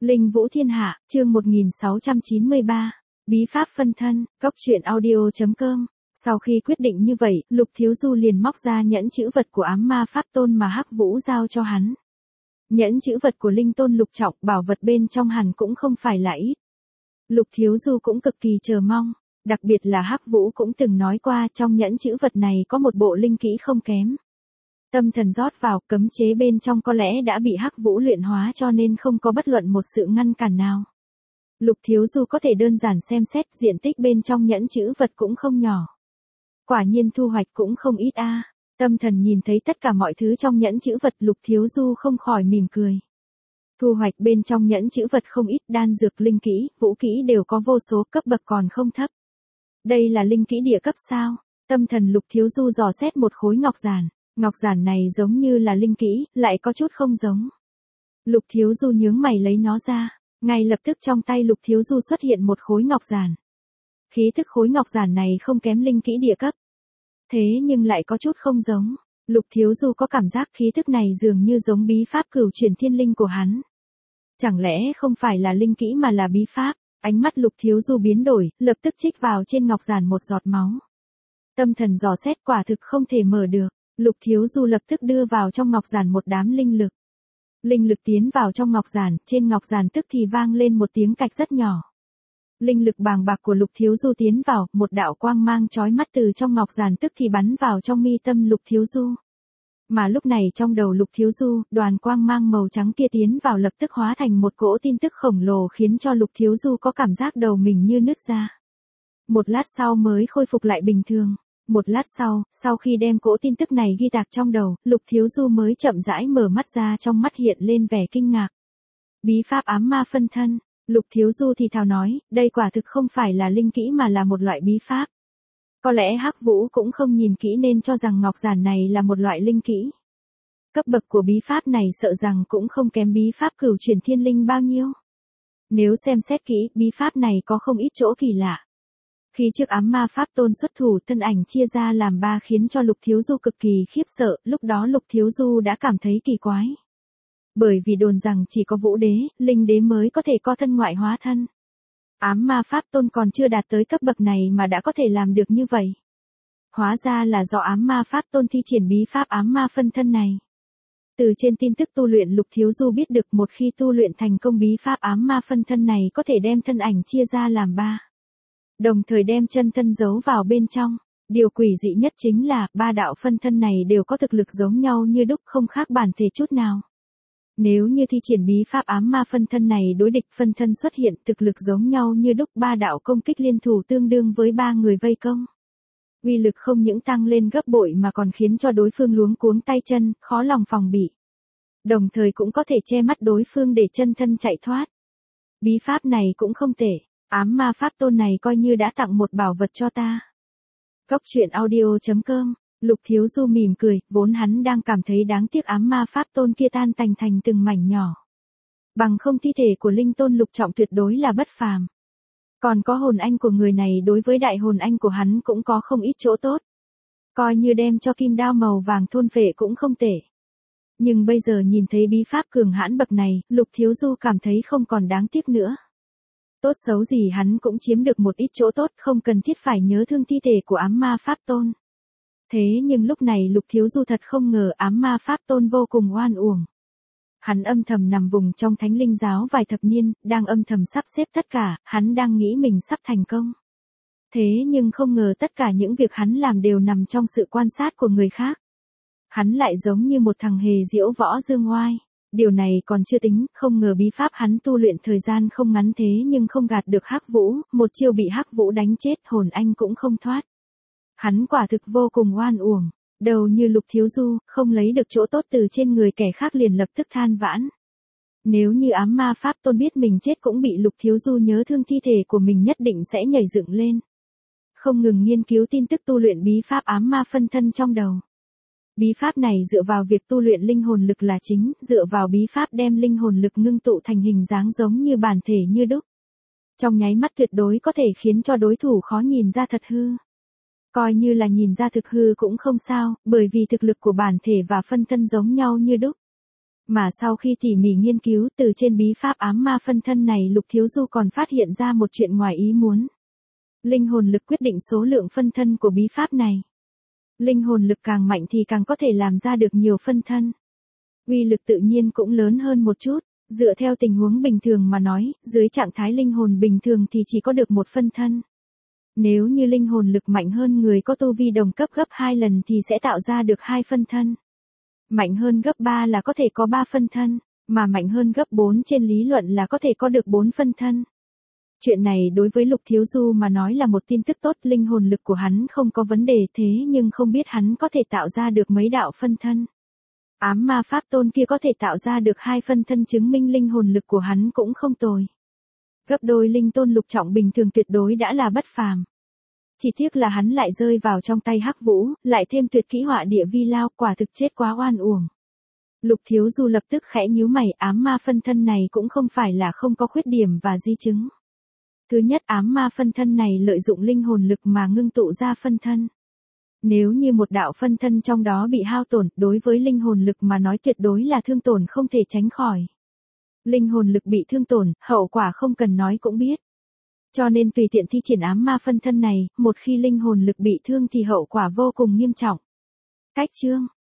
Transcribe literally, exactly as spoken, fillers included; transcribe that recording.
Linh Vũ Thiên Hạ, chương một nghìn sáu trăm chín mươi ba. Bí pháp phân thân, cốc truyện audio chấm com. Sau khi quyết định như vậy, Lục Thiếu Du liền móc ra nhẫn chữ vật của ám ma pháp tôn mà Hắc Vũ giao cho hắn. Nhẫn chữ vật của linh tôn lục trọng, bảo vật bên trong hẳn cũng không phải là ít. Lục Thiếu Du cũng cực kỳ chờ mong, đặc biệt là Hắc Vũ cũng từng nói qua trong nhẫn chữ vật này có một bộ linh kỹ không kém. Tâm thần rót vào, cấm chế bên trong có lẽ đã bị Hắc Vũ luyện hóa cho nên không có bất luận một sự ngăn cản nào. Lục Thiếu Du có thể đơn giản xem xét diện tích bên trong nhẫn chữ vật cũng không nhỏ. Quả nhiên thu hoạch cũng không ít a. Tâm thần nhìn thấy tất cả mọi thứ trong nhẫn chữ vật, Lục Thiếu Du không khỏi mỉm cười. Thu hoạch bên trong nhẫn chữ vật không ít, đan dược, linh kỹ, vũ kỹ đều có vô số, cấp bậc còn không thấp. Đây là linh kỹ địa cấp sao? Tâm thần Lục Thiếu Du dò xét một khối ngọc giản. Ngọc giản này giống như là linh kỹ, lại có chút không giống. Lục Thiếu Du nhướng mày lấy nó ra, ngay lập tức trong tay Lục Thiếu Du xuất hiện một khối ngọc giản. Khí tức khối ngọc giản này không kém linh kỹ địa cấp. Thế nhưng lại có chút không giống. Lục Thiếu Du có cảm giác khí tức này dường như giống bí pháp cửu chuyển thiên linh của hắn. Chẳng lẽ không phải là linh kỹ mà là bí pháp? Ánh mắt Lục Thiếu Du biến đổi, lập tức trích vào trên ngọc giản một giọt máu. Tâm thần dò xét quả thực không thể mở được. Lục Thiếu Du lập tức đưa vào trong ngọc giản một đám linh lực. Linh lực tiến vào trong ngọc giản, trên ngọc giản tức thì vang lên một tiếng cạch rất nhỏ. Linh lực bàng bạc của Lục Thiếu Du tiến vào, một đạo quang mang chói mắt từ trong ngọc giản tức thì bắn vào trong mi tâm Lục Thiếu Du. Mà lúc này trong đầu Lục Thiếu Du, đoàn quang mang màu trắng kia tiến vào lập tức hóa thành một cỗ tin tức khổng lồ khiến cho Lục Thiếu Du có cảm giác đầu mình như nứt ra. Một lát sau mới khôi phục lại bình thường. Một lát sau, sau khi đem cỗ tin tức này ghi tạc trong đầu, Lục Thiếu Du mới chậm rãi mở mắt ra, trong mắt hiện lên vẻ kinh ngạc. Bí pháp ám ma phân thân, Lục Thiếu Du thì thào nói, đây quả thực không phải là linh kỹ mà là một loại bí pháp. Có lẽ Hắc Vũ cũng không nhìn kỹ nên cho rằng ngọc giản này là một loại linh kỹ. Cấp bậc của bí pháp này sợ rằng cũng không kém bí pháp cửu chuyển thiên linh bao nhiêu. Nếu xem xét kỹ, bí pháp này có không ít chỗ kỳ lạ. Khi trước ám ma pháp tôn xuất thủ, thân ảnh chia ra làm ba khiến cho Lục Thiếu Du cực kỳ khiếp sợ, lúc đó Lục Thiếu Du đã cảm thấy kỳ quái. Bởi vì đồn rằng chỉ có vũ đế, linh đế mới có thể có thân ngoại hóa thân. Ám ma pháp tôn còn chưa đạt tới cấp bậc này mà đã có thể làm được như vậy. Hóa ra là do ám ma pháp tôn thi triển bí pháp ám ma phân thân này. Từ trên tin tức tu luyện Lục Thiếu Du biết được một khi tu luyện thành công bí pháp ám ma phân thân này có thể đem thân ảnh chia ra làm ba. Đồng thời đem chân thân giấu vào bên trong. Điều quỷ dị nhất chính là, ba đạo phân thân này đều có thực lực giống nhau như đúc, không khác bản thể chút nào. Nếu như thi triển bí pháp ám ma phân thân này đối địch, phân thân xuất hiện, thực lực giống nhau như đúc, ba đạo công kích liên thủ tương đương với ba người vây công. Uy lực không những tăng lên gấp bội mà còn khiến cho đối phương luống cuống tay chân, khó lòng phòng bị. Đồng thời cũng có thể che mắt đối phương để chân thân chạy thoát. Bí pháp này cũng không tệ. Ám ma pháp tôn này coi như đã tặng một bảo vật cho ta. Cốc truyện audio chấm com. Lục Thiếu Du mỉm cười, vốn hắn đang cảm thấy đáng tiếc ám ma pháp tôn kia tan tành thành từng mảnh nhỏ. Bằng không thi thể của linh tôn lục trọng tuyệt đối là bất phàm. Còn có hồn anh của người này, đối với đại hồn anh của hắn cũng có không ít chỗ tốt. Coi như đem cho kim đao màu vàng thôn phệ cũng không tệ. Nhưng bây giờ nhìn thấy bí pháp cường hãn bậc này, Lục Thiếu Du cảm thấy không còn đáng tiếc nữa. Tốt xấu gì hắn cũng chiếm được một ít chỗ tốt, không cần thiết phải nhớ thương thi thể của ám ma pháp tôn. Thế nhưng lúc này Lục Thiếu Du thật không ngờ ám ma pháp tôn vô cùng oan uổng. Hắn âm thầm nằm vùng trong thánh linh giáo vài thập niên, đang âm thầm sắp xếp tất cả, hắn đang nghĩ mình sắp thành công. Thế nhưng không ngờ tất cả những việc hắn làm đều nằm trong sự quan sát của người khác. Hắn lại giống như một thằng hề diễu võ dương oai. Điều này còn chưa tính, không ngờ bí pháp hắn tu luyện thời gian không ngắn thế nhưng không gạt được Hắc Vũ, một chiêu bị Hắc Vũ đánh chết, hồn anh cũng không thoát. Hắn quả thực vô cùng oan uổng, đầu như Lục Thiếu Du, không lấy được chỗ tốt từ trên người kẻ khác liền lập tức than vãn. Nếu như ám ma pháp tôn biết mình chết cũng bị Lục Thiếu Du nhớ thương thi thể của mình nhất định sẽ nhảy dựng lên. Không ngừng nghiên cứu tin tức tu luyện bí pháp ám ma phân thân trong đầu. Bí pháp này dựa vào việc tu luyện linh hồn lực là chính, dựa vào bí pháp đem linh hồn lực ngưng tụ thành hình dáng giống như bản thể như đúc. Trong nháy mắt tuyệt đối có thể khiến cho đối thủ khó nhìn ra thật hư. Coi như là nhìn ra thực hư cũng không sao, bởi vì thực lực của bản thể và phân thân giống nhau như đúc. Mà sau khi tỉ mỉ nghiên cứu từ trên bí pháp ám ma phân thân này, Lục Thiếu Du còn phát hiện ra một chuyện ngoài ý muốn. Linh hồn lực quyết định số lượng phân thân của bí pháp này. Linh hồn lực càng mạnh thì càng có thể làm ra được nhiều phân thân. Uy lực tự nhiên cũng lớn hơn một chút. Dựa theo tình huống bình thường mà nói, dưới trạng thái linh hồn bình thường thì chỉ có được một phân thân. Nếu như linh hồn lực mạnh hơn người có tu vi đồng cấp gấp hai lần thì sẽ tạo ra được hai phân thân. Mạnh hơn gấp ba là có thể có ba phân thân, mà mạnh hơn gấp bốn trên lý luận là có thể có được bốn phân thân. Chuyện này đối với Lục Thiếu Du mà nói là một tin tức tốt, linh hồn lực của hắn không có vấn đề, thế nhưng không biết hắn có thể tạo ra được mấy đạo phân thân. Ám ma pháp tôn kia có thể tạo ra được hai phân thân, chứng minh linh hồn lực của hắn cũng không tồi. Gấp đôi linh tôn lục trọng bình thường tuyệt đối đã là bất phàm. Chỉ tiếc là hắn lại rơi vào trong tay Hắc Vũ, lại thêm tuyệt kỹ họa địa vi lao, quả thực chết quá oan uổng. Lục Thiếu Du lập tức khẽ nhíu mày, ám ma phân thân này cũng không phải là không có khuyết điểm và di chứng. Thứ nhất, ám ma phân thân này lợi dụng linh hồn lực mà ngưng tụ ra phân thân. Nếu như một đạo phân thân trong đó bị hao tổn, đối với linh hồn lực mà nói tuyệt đối là thương tổn không thể tránh khỏi. Linh hồn lực bị thương tổn, hậu quả không cần nói cũng biết. Cho nên tùy tiện thi triển ám ma phân thân này, một khi linh hồn lực bị thương thì hậu quả vô cùng nghiêm trọng. Cách chương